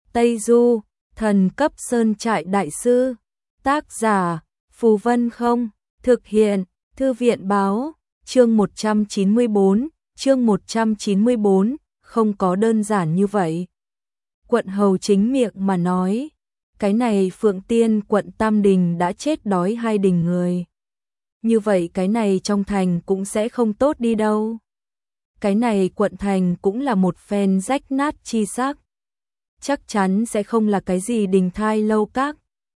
Tây Du, thần cấp sơn trại đại sư. Tác giả, Phù Vân Không, thực hiện, Thư viện báo, chương 194, không có đơn giản như vậy. Quận hầu chính miệng mà nói, cái này Phượng Tiên quận Tam Đình đã chết đói 2 đình người. Như vậy cái này trong thành cũng sẽ không tốt đi đâu. Cái này quận thành cũng là một phen rách nát chi xác. Chắc chắn sẽ không là cái gì đình thai lâu các.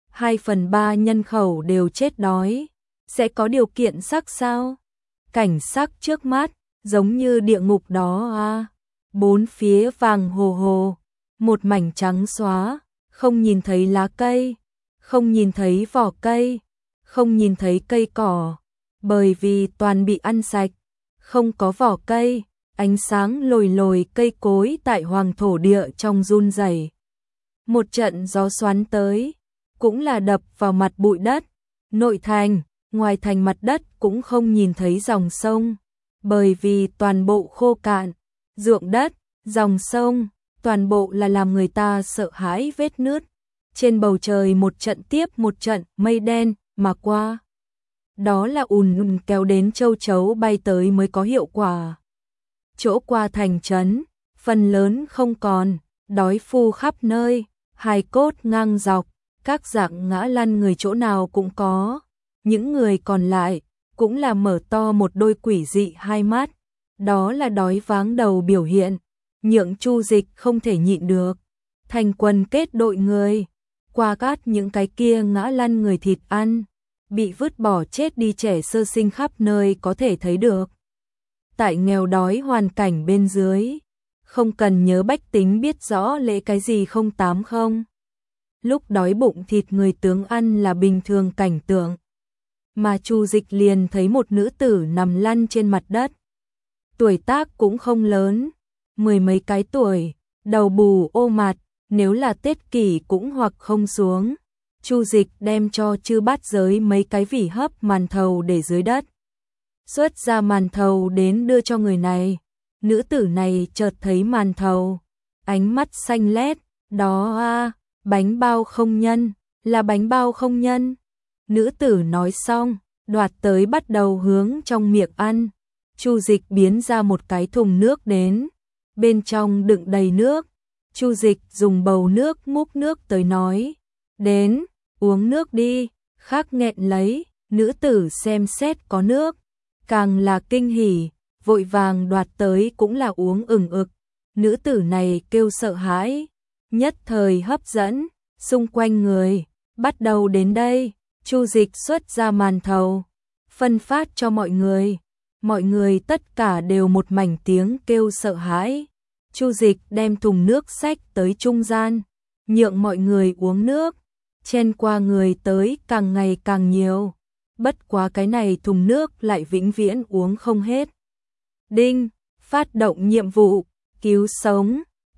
2/3 nhân khẩu đều chết đói. Sẽ có điều kiện sắc sao? Cảnh sắc trước mắt, giống như địa ngục đó à. 4 phía vàng hồ hồ, một mảnh trắng xóa, không nhìn thấy lá cây, không nhìn thấy vỏ cây, không nhìn thấy cây cỏ, bởi vì toàn bị ăn sạch, không có vỏ cây, ánh sáng lồi lồi cây cối tại hoàng thổ địa trong run rẩy. Một trận gió xoắn tới, cũng là đập vào mặt bụi đất, nội thành, ngoài thành mặt đất cũng không nhìn thấy dòng sông, bởi vì toàn bộ khô cạn, ruộng đất, dòng sông, toàn bộ là làm người ta sợ hãi vết nứt. Trên bầu trời một trận tiếp một trận mây đen mà qua. Đó là ùn kéo đến châu chấu bay tới mới có hiệu quả. Chỗ qua thành trấn, phần lớn không còn, đói phu khắp nơi, hài cốt ngang dọc, các dạng ngã lăn người chỗ nào cũng có. Những người còn lại cũng là mở to một đôi quỷ dị hai mắt, đó là đói váng đầu biểu hiện, nhượng Chu Dịch không thể nhịn được. Thành quân kết đội người, qua cát những cái kia ngã lăn người thịt ăn, bị vứt bỏ chết đi trẻ sơ sinh khắp nơi có thể thấy được. Tại nghèo đói hoàn cảnh bên dưới, không cần nhớ bách tính biết rõ lễ cái gì 080. Lúc đói bụng thịt người tướng ăn là bình thường cảnh tượng. Mà Chu Dịch liền thấy một nữ tử nằm lăn trên mặt đất. Tuổi tác cũng không lớn, 10 mấy cái tuổi, đầu bù ô mặt, nếu là Tết Kỷ cũng hoặc không xuống. Chu Dịch đem cho Chư Bát Giới mấy cái vỉ hấp màn thầu để dưới đất. Xuất ra màn thầu đến đưa cho người này. Nữ tử này chợt thấy màn thầu, ánh mắt xanh lét, đó a, bánh bao không nhân, là bánh bao không nhân. Nữ tử nói xong, đoạt tới bắt đầu hướng trong miệng ăn. Chu Dịch biến ra một cái thùng nước đến, bên trong đựng đầy nước. Chu Dịch dùng bầu nước múc nước tới nói, đến, uống nước đi, khắc nghẹn lấy. Nữ tử xem xét có nước, càng là kinh hỉ, vội vàng đoạt tới cũng là uống ừng ực. Nữ tử này kêu sợ hãi, nhất thời hấp dẫn, xung quanh người, bắt đầu đến đây. Chu Dịch xuất ra màn thầu, phân phát cho mọi người. Mọi người tất cả đều một mảnh tiếng kêu sợ hãi. Chu Dịch đem thùng nước xách tới trung gian, nhượng mọi người uống nước. Chen qua người tới càng ngày càng nhiều. Bất quá cái này thùng nước lại vĩnh viễn uống không hết. Đinh, phát động nhiệm vụ, cứu sống,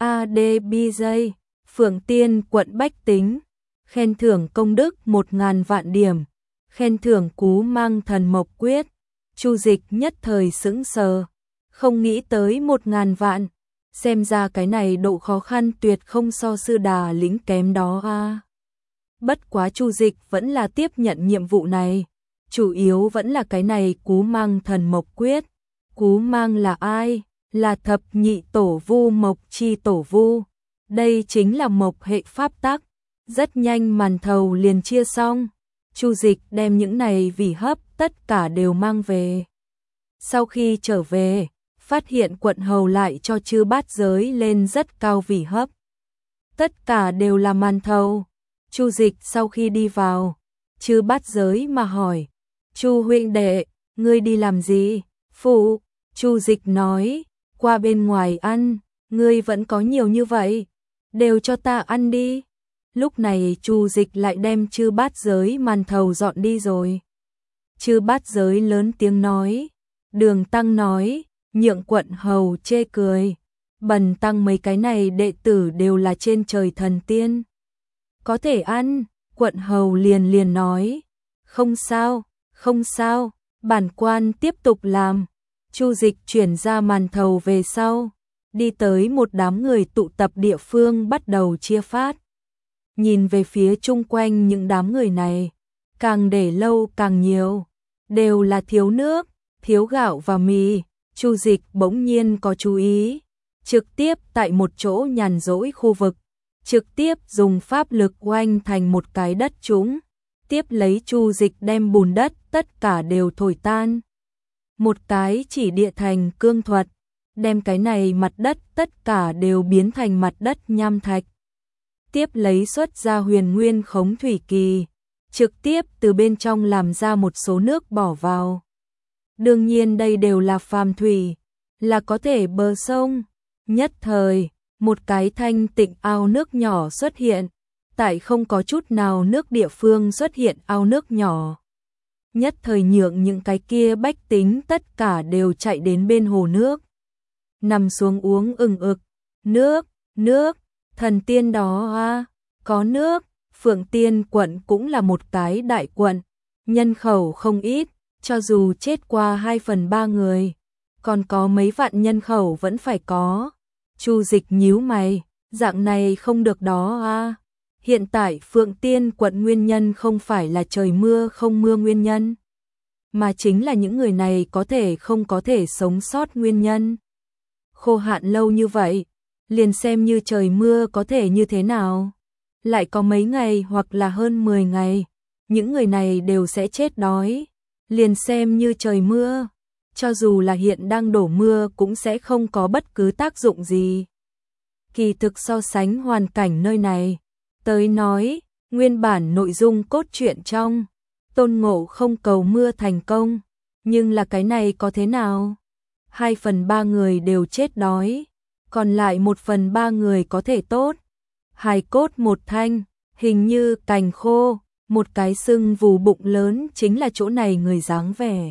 ADBJ, Phượng Tiên quận Bách Tính. Khen thưởng công đức 1000 vạn điểm. Khen thưởng cú mang thần mộc quyết. Chu Dịch nhất thời sững sờ, không nghĩ tới 1000 vạn. Xem ra cái này độ khó khăn tuyệt không so sư đà lĩnh kém đó a. Bất quá Chu Dịch vẫn là tiếp nhận nhiệm vụ này. Chủ yếu vẫn là cái này cú mang thần mộc quyết. Cú mang là ai? Là thập nhị tổ vu mộc chi tổ vu. Đây chính là mộc hệ pháp tắc. Rất nhanh màn thầu liền chia xong. Chu Dịch đem những này vỉ hấp tất cả đều mang về. Sau khi trở về, phát hiện quận hầu lại cho Chư Bát Giới lên rất cao vỉ hấp. Tất cả đều là màn thầu. Chu Dịch sau khi đi vào, Chư Bát Giới mà hỏi, Chu huynh đệ, ngươi đi làm gì? Phụ, Chu Dịch nói, qua bên ngoài ăn, ngươi vẫn có nhiều như vậy, đều cho ta ăn đi. Lúc này Chu Dịch lại đem Chư Bát Giới màn thầu dọn đi rồi. Chư Bát Giới lớn tiếng nói, Đường Tăng nói, nhượng quận hầu chê cười. Bần Tăng mấy cái này đệ tử đều là trên trời thần tiên. Có thể ăn, quận hầu liền nói, không sao, không sao, bản quan tiếp tục làm. Chu Dịch chuyển ra màn thầu về sau, đi tới một đám người tụ tập địa phương bắt đầu chia phát. Nhìn về phía chung quanh những đám người này, càng để lâu càng nhiều, đều là thiếu nước, thiếu gạo và mì. Chu Dịch bỗng nhiên có chú ý, trực tiếp tại một chỗ nhàn rỗi khu vực, trực tiếp dùng pháp lực oanh thành một cái đất trũng, tiếp lấy Chu Dịch đem bùn đất tất cả đều thổi tan. Một cái chỉ địa thành cương thuật, đem cái này mặt đất tất cả đều biến thành mặt đất nham thạch. Tiếp lấy xuất ra huyền nguyên khống thủy kỳ, trực tiếp từ bên trong làm ra một số nước bỏ vào. Đương nhiên đây đều là phàm thủy, là có thể bờ sông. Nhất thời, một cái thanh tịnh ao nước nhỏ xuất hiện, tại không có chút nào nước địa phương xuất hiện ao nước nhỏ. Nhất thời nhượng những cái kia bách tính tất cả đều chạy đến bên hồ nước. Nằm xuống uống ừng ực, nước, thần tiên đó à, có nước. Phượng Tiên quận cũng là một cái đại quận, nhân khẩu không ít, cho dù chết qua 2/3 người, còn có mấy vạn nhân khẩu vẫn phải có. Chu Dịch nhíu mày, dạng này không được đó à. Hiện tại Phượng Tiên quận nguyên nhân không phải là trời mưa không mưa nguyên nhân, mà chính là những người này có thể không có thể sống sót nguyên nhân. Khô hạn lâu như vậy, liền xem như trời mưa có thể như thế nào, lại có mấy ngày hoặc là hơn 10 ngày, những người này đều sẽ chết đói. Liền xem như trời mưa, cho dù là hiện đang đổ mưa cũng sẽ không có bất cứ tác dụng gì. Kỳ thực so sánh hoàn cảnh nơi này, tới nói, nguyên bản nội dung cốt truyện trong Tôn Ngộ không cầu mưa thành công, nhưng là cái này có thế nào? 2/3 người đều chết đói, còn lại 1/3 người có thể tốt. Hài cốt một thanh, hình như cành khô, một cái sưng vù bụng lớn chính là chỗ này người dáng vẻ.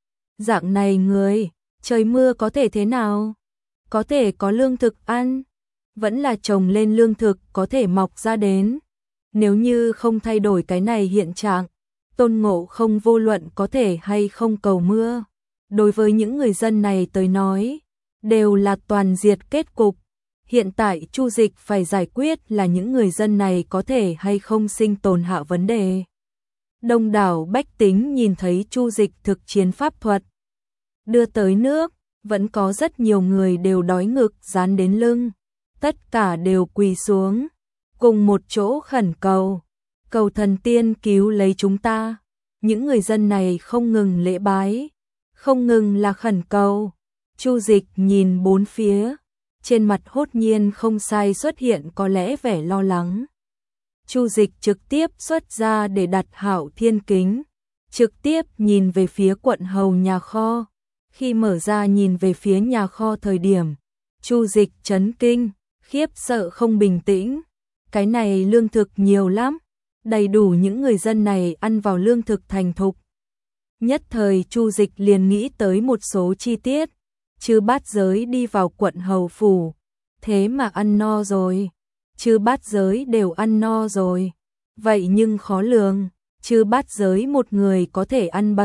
Dạng này người, trời mưa có thể thế nào? Có thể có lương thực ăn, vẫn là trồng lên lương thực có thể mọc ra đến. Nếu như không thay đổi cái này hiện trạng, Tôn Ngộ không vô luận có thể hay không cầu mưa, đối với những người dân này tới nói, đều là toàn diệt kết cục. Hiện tại Chu Dịch phải giải quyết là những người dân này có thể hay không sinh tồn hạ vấn đề. Đông đảo bách tính nhìn thấy Chu Dịch thực chiến pháp thuật, đưa tới nước, vẫn có rất nhiều người đều đói ngực dán đến lưng, tất cả đều quỳ xuống, cùng một chỗ khẩn cầu, cầu thần tiên cứu lấy chúng ta. Những người dân này không ngừng lễ bái, không ngừng là khẩn cầu. Chu Dịch nhìn bốn phía, trên mặt hốt nhiên không sai xuất hiện có lẽ vẻ lo lắng. Chu Dịch trực tiếp xuất ra để đặt Hạo Thiên kính, trực tiếp nhìn về phía quận hầu nhà kho. Khi mở ra nhìn về phía nhà kho thời điểm, Chu Dịch chấn kinh, khiếp sợ không bình tĩnh. Cái này lương thực nhiều lắm, đầy đủ những người dân này ăn vào lương thực thành thục. Nhất thời Chu Dịch liền nghĩ tới một số chi tiết. Chư bát giới đi vào quận hầu phủ, thế mà ăn no rồi. Chư bát giới đều ăn no rồi. Vậy nhưng khó lường, chư bát giới một người có thể ăn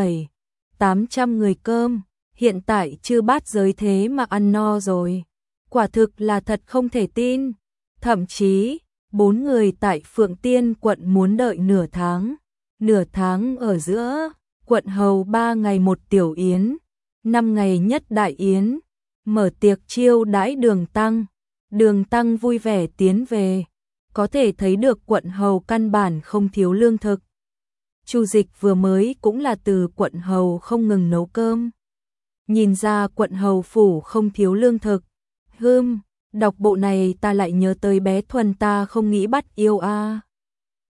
700-800 người cơm. Hiện tại chư bát giới thế mà ăn no rồi. Quả thực là thật không thể tin. Thậm chí, 4 người tại Phượng Tiên quận muốn đợi nửa tháng. Nửa tháng ở giữa, quận hầu 3 ngày một tiểu yến, 5 ngày nhất đại yến, mở tiệc chiêu đãi Đường Tăng. Đường Tăng vui vẻ tiến về, có thể thấy được quận hầu căn bản không thiếu lương thực. Chu Dịch vừa mới cũng là từ quận hầu không ngừng nấu cơm. Nhìn ra quận hầu phủ không thiếu lương thực. Đọc bộ này ta lại nhớ tới bé Thuần ta không nghĩ bắt yêu a.